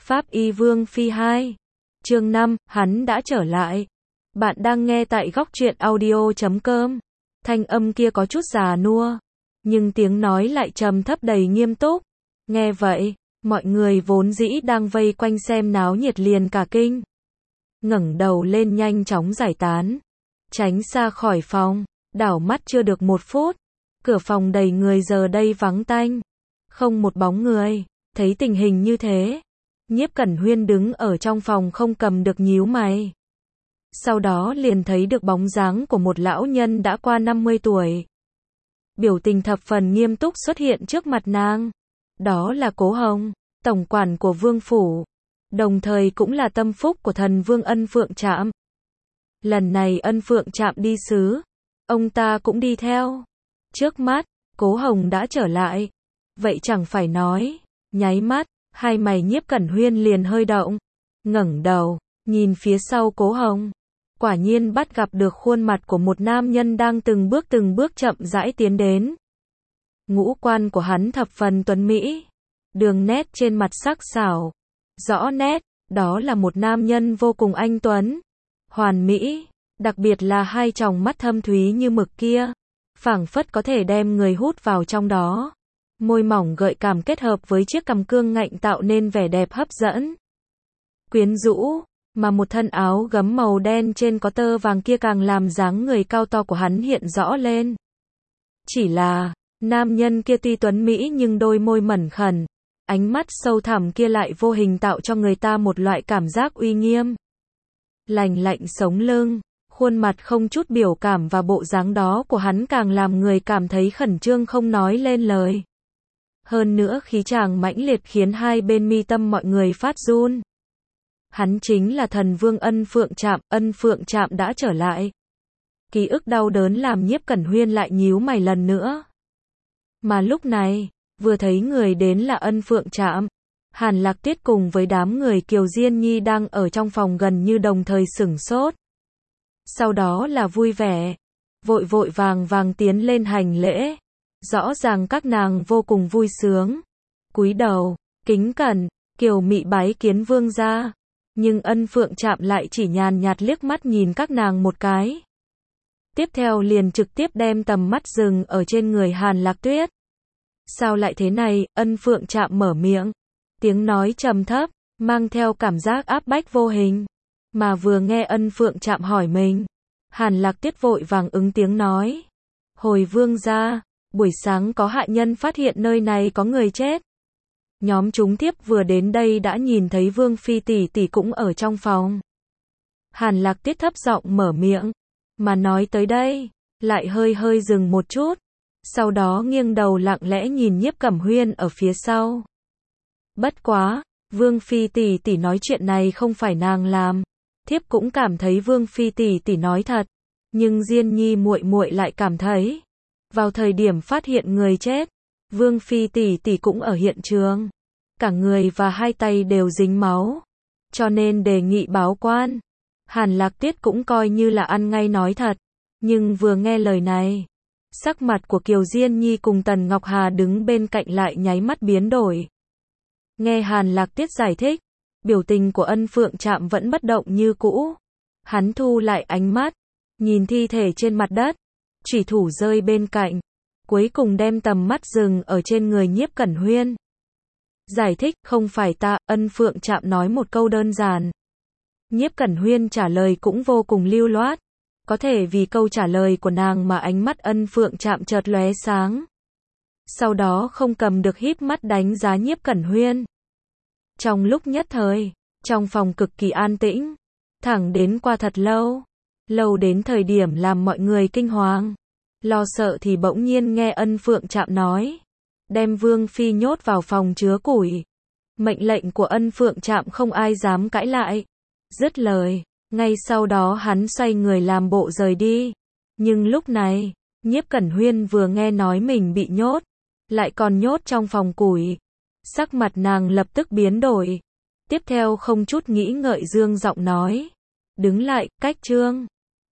Pháp Y Vương Phi 2. Chương 5, hắn đã trở lại. Bạn đang nghe tại góc truyện audio.com. Thanh âm kia có chút già nua, nhưng tiếng nói lại trầm thấp đầy nghiêm túc. Nghe vậy, mọi người vốn dĩ đang vây quanh xem náo nhiệt liền cả kinh. Ngẩng đầu lên nhanh chóng giải tán, tránh xa khỏi phòng, đảo mắt chưa được 1 phút. Cửa phòng đầy người giờ đây vắng tanh, không một bóng người. Thấy tình hình như thế, Nhiếp Cẩn Huyên đứng ở trong phòng không cầm được nhíu mày. Sau đó liền thấy được bóng dáng của một lão nhân đã qua 50 tuổi. Biểu tình thập phần nghiêm túc xuất hiện trước mặt nàng. Đó là Cố Hồng, tổng quản của Vương Phủ, đồng thời cũng là tâm phúc của thần Vương Ân Phượng Trạm. Lần này Ân Phượng Trạm đi sứ, ông ta cũng đi theo. Trước mắt, Cố Hồng đã trở lại. Vậy chẳng phải nói, nháy mắt, hai mày Nhiếp Cẩn Huyên liền hơi động, ngẩng đầu, nhìn phía sau Cố Hồng. Quả nhiên bắt gặp được khuôn mặt của một nam nhân đang từng bước chậm rãi tiến đến. Ngũ quan của hắn thập phần tuấn mỹ, đường nét trên mặt sắc sảo, rõ nét, đó là một nam nhân vô cùng anh tuấn, hoàn mỹ, đặc biệt là hai tròng mắt thâm thúy như mực kia, phảng phất có thể đem người hút vào trong đó. Môi mỏng gợi cảm kết hợp với chiếc cằm cương ngạnh tạo nên vẻ đẹp hấp dẫn, quyến rũ, mà một thân áo gấm màu đen trên có tơ vàng kia càng làm dáng người cao to của hắn hiện rõ lên. Chỉ là, nam nhân kia tuy tuấn mỹ nhưng đôi môi mẩn khẩn, ánh mắt sâu thẳm kia lại vô hình tạo cho người ta một loại cảm giác uy nghiêm. Lành lạnh sống lưng, khuôn mặt không chút biểu cảm và bộ dáng đó của hắn càng làm người cảm thấy khẩn trương không nói lên lời. Hơn nữa khí chàng mãnh liệt khiến hai bên mi tâm mọi người phát run. Hắn chính là thần Vương Ân Phượng Trạm đã trở lại. Ký ức đau đớn làm Nhiếp Cẩn Huyên lại nhíu mày lần nữa. Mà lúc này, vừa thấy người đến là Ân Phượng Trạm, Hàn Lạc Tuyết cùng với đám người Kiều Diên Nhi đang ở trong phòng gần như đồng thời sửng sốt. Sau đó là vui vẻ, vội vàng tiến lên hành lễ. Rõ ràng các nàng vô cùng vui sướng, cúi đầu, kính cẩn, kiều mị bái kiến vương gia. Nhưng Ân Phượng Trạm lại chỉ nhàn nhạt liếc mắt nhìn các nàng một cái. Tiếp theo liền trực tiếp đem tầm mắt dừng ở trên người Hàn Lạc Tuyết. Sao lại thế này? Ân Phượng Trạm mở miệng, tiếng nói trầm thấp, mang theo cảm giác áp bách vô hình. Mà vừa nghe Ân Phượng Trạm hỏi mình, Hàn Lạc Tuyết vội vàng ứng tiếng nói: hồi vương gia, buổi sáng có hạ nhân phát hiện nơi này có người chết. Nhóm chúng thiếp vừa đến đây đã nhìn thấy Vương Phi tỷ tỷ cũng ở trong phòng. Hàn Lạc Tuyết thấp giọng mở miệng, mà nói tới đây, lại hơi dừng một chút. Sau đó nghiêng đầu lặng lẽ nhìn Nhiếp Cẩm Huyên ở phía sau. Bất quá, Vương Phi tỷ tỷ nói chuyện này không phải nàng làm. Thiếp cũng cảm thấy Vương Phi tỷ tỷ nói thật. Nhưng Diên Nhi muội muội lại cảm thấy, vào thời điểm phát hiện người chết, Vương Phi tỷ tỷ cũng ở hiện trường. Cả người và hai tay đều dính máu. Cho nên đề nghị báo quan. Hàn Lạc Tuyết cũng coi như là ăn ngay nói thật. Nhưng vừa nghe lời này, sắc mặt của Kiều Diên Nhi cùng Tần Ngọc Hà đứng bên cạnh lại nháy mắt biến đổi. Nghe Hàn Lạc Tuyết giải thích, biểu tình của Ân Phượng Trạm vẫn bất động như cũ. Hắn thu lại ánh mắt, nhìn thi thể trên mặt đất, chủy thủ rơi bên cạnh, cuối cùng đem tầm mắt dừng ở trên người Nhiếp Cẩn Huyên. Giải thích, không phải ta. Ân Phượng Trạm nói một câu đơn giản. Nhiếp Cẩn Huyên trả lời cũng vô cùng lưu loát. Có thể vì câu trả lời của nàng mà ánh mắt Ân Phượng Trạm chợt lóe sáng. Sau đó không cầm được híp mắt đánh giá Nhiếp Cẩn Huyên. Trong lúc nhất thời, trong phòng cực kỳ an tĩnh, thẳng đến qua thật lâu. Lâu đến thời điểm làm mọi người kinh hoàng, lo sợ thì bỗng nhiên nghe Ân Phượng Trạm nói, đem Vương Phi nhốt vào phòng chứa củi. Mệnh lệnh của Ân Phượng Trạm không ai dám cãi lại. Dứt lời, ngay sau đó hắn xoay người làm bộ rời đi. Nhưng lúc này, Nhiếp Cẩn Huyên vừa nghe nói mình bị nhốt, lại còn nhốt trong phòng củi. Sắc mặt nàng lập tức biến đổi. Tiếp theo không chút nghĩ ngợi dương giọng nói, đứng lại, cách trương.